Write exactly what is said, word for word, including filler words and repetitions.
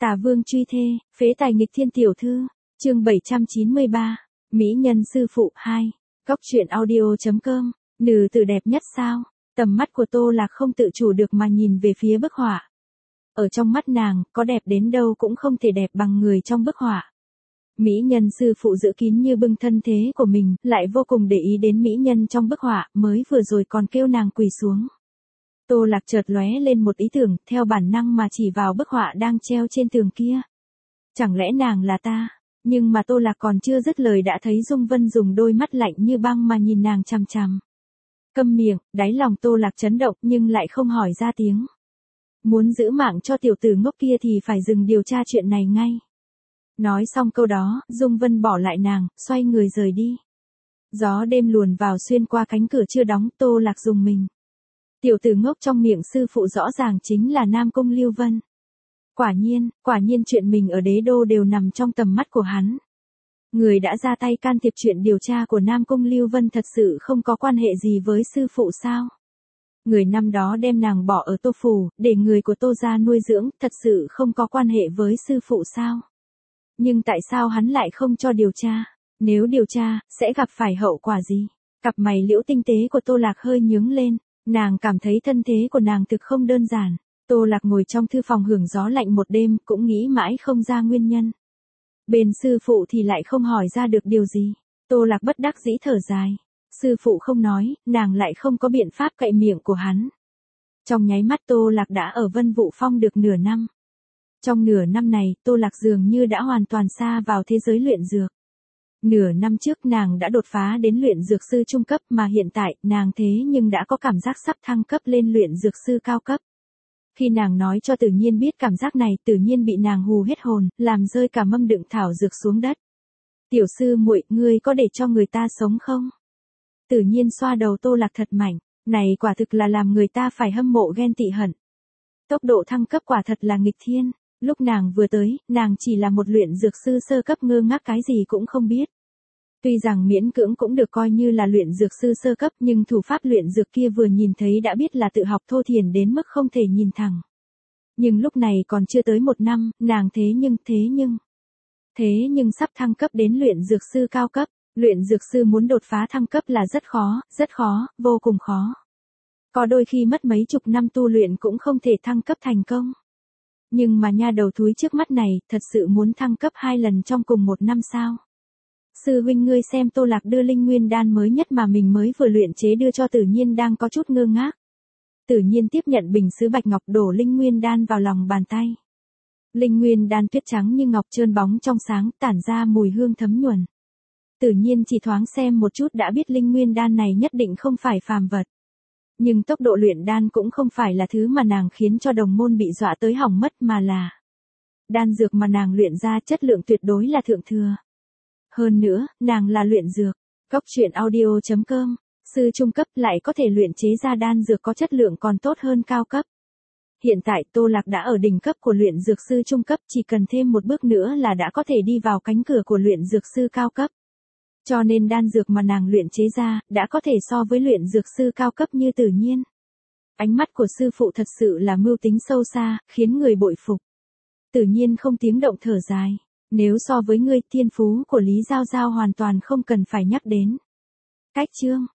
Tà vương truy thê, phế tài nghịch thiên tiểu thư, chương bảy trăm chín mươi ba, Mỹ nhân sư phụ hai, Góc truyện audio.com, nữ tử đẹp nhất sao? Tầm mắt của Tô Lạc không tự chủ được mà nhìn về phía bức họa. Ở trong mắt nàng, có đẹp đến đâu cũng không thể đẹp bằng người trong bức họa. Mỹ nhân sư phụ giữ kín như bưng thân thế của mình, lại vô cùng để ý đến mỹ nhân trong bức họa, mới vừa rồi còn kêu nàng quỳ xuống. Tô Lạc chợt lóe lên một ý tưởng, theo bản năng mà chỉ vào bức họa đang treo trên tường kia. Chẳng lẽ nàng là ta? Nhưng mà Tô Lạc còn chưa dứt lời đã thấy Dung Vân dùng đôi mắt lạnh như băng mà nhìn nàng chằm chằm. Câm miệng, đáy lòng Tô Lạc chấn động nhưng lại không hỏi ra tiếng. Muốn giữ mạng cho tiểu tử ngốc kia thì phải dừng điều tra chuyện này ngay. Nói xong câu đó, Dung Vân bỏ lại nàng, xoay người rời đi. Gió đêm luồn vào xuyên qua cánh cửa chưa đóng, Tô Lạc rùng mình. Tiểu tử ngốc trong miệng sư phụ rõ ràng chính là Nam Cung Lưu Vân. Quả nhiên, quả nhiên chuyện mình ở đế đô đều nằm trong tầm mắt của hắn. Người đã ra tay can thiệp chuyện điều tra của Nam Cung Lưu Vân thật sự không có quan hệ gì với sư phụ sao? Người năm đó đem nàng bỏ ở Tô Phủ, để người của Tô gia nuôi dưỡng, thật sự không có quan hệ với sư phụ sao? Nhưng tại sao hắn lại không cho điều tra? Nếu điều tra, sẽ gặp phải hậu quả gì? Cặp mày liễu tinh tế của Tô Lạc hơi nhướng lên, nàng cảm thấy thân thế của nàng thực không đơn giản. Tô Lạc ngồi trong thư phòng hưởng gió lạnh một đêm, cũng nghĩ mãi không ra nguyên nhân. Bên sư phụ thì lại không hỏi ra được điều gì. Tô Lạc bất đắc dĩ thở dài. Sư phụ không nói, nàng lại không có biện pháp cậy miệng của hắn. Trong nháy mắt Tô Lạc đã ở Vân Vũ Phong được nửa năm. Trong nửa năm này, Tô Lạc dường như đã hoàn toàn xa vào thế giới luyện dược. Nửa năm trước nàng đã đột phá đến luyện dược sư trung cấp mà hiện tại nàng thế nhưng đã có cảm giác sắp thăng cấp lên luyện dược sư cao cấp. Khi nàng nói cho Tử Nhiên biết cảm giác này, Tử Nhiên bị nàng hù hết hồn, làm rơi cả mâm đựng thảo dược xuống đất. Tiểu sư muội, ngươi có để cho người ta sống không? Tử Nhiên xoa đầu Tô Lạc thật mạnh, này quả thực là làm người ta phải hâm mộ ghen tị hận. Tốc độ thăng cấp quả thật là nghịch thiên. Lúc nàng vừa tới, nàng chỉ là một luyện dược sư sơ cấp ngơ ngác cái gì cũng không biết. Tuy rằng miễn cưỡng cũng được coi như là luyện dược sư sơ cấp nhưng thủ pháp luyện dược kia vừa nhìn thấy đã biết là tự học thô thiển đến mức không thể nhìn thẳng. Nhưng lúc này còn chưa tới một năm, nàng thế nhưng, thế nhưng. Thế nhưng sắp thăng cấp đến luyện dược sư cao cấp, luyện dược sư muốn đột phá thăng cấp là rất khó, rất khó, vô cùng khó. Có đôi khi mất mấy chục năm tu luyện cũng không thể thăng cấp thành công. Nhưng mà nha đầu thúi trước mắt này, thật sự muốn thăng cấp hai lần trong cùng một năm sao? Sư huynh ngươi xem Tô Lạc đưa linh nguyên đan mới nhất mà mình mới vừa luyện chế đưa cho Tử Nhiên đang có chút ngơ ngác. Tử Nhiên tiếp nhận bình sứ bạch ngọc đổ linh nguyên đan vào lòng bàn tay. Linh nguyên đan tuyết trắng như ngọc trơn bóng trong sáng, tản ra mùi hương thấm nhuần. Tử Nhiên chỉ thoáng xem một chút đã biết linh nguyên đan này nhất định không phải phàm vật. Nhưng tốc độ luyện đan cũng không phải là thứ mà nàng khiến cho đồng môn bị dọa tới hỏng mất mà là đan dược mà nàng luyện ra chất lượng tuyệt đối là thượng thừa. Hơn nữa, nàng là luyện dược. Góc truyện audio.com, sư trung cấp lại có thể luyện chế ra đan dược có chất lượng còn tốt hơn cao cấp. Hiện tại Tô Lạc đã ở đỉnh cấp của luyện dược sư trung cấp, chỉ cần thêm một bước nữa là đã có thể đi vào cánh cửa của luyện dược sư cao cấp. Cho nên đan dược mà nàng luyện chế ra, đã có thể so với luyện dược sư cao cấp như Tử Nhiên. Ánh mắt của sư phụ thật sự là mưu tính sâu xa, khiến người bội phục. Tử Nhiên không tiếng động thở dài. Nếu so với ngươi, thiên phú của Lý Giao Giao hoàn toàn không cần phải nhắc đến. Cách chương,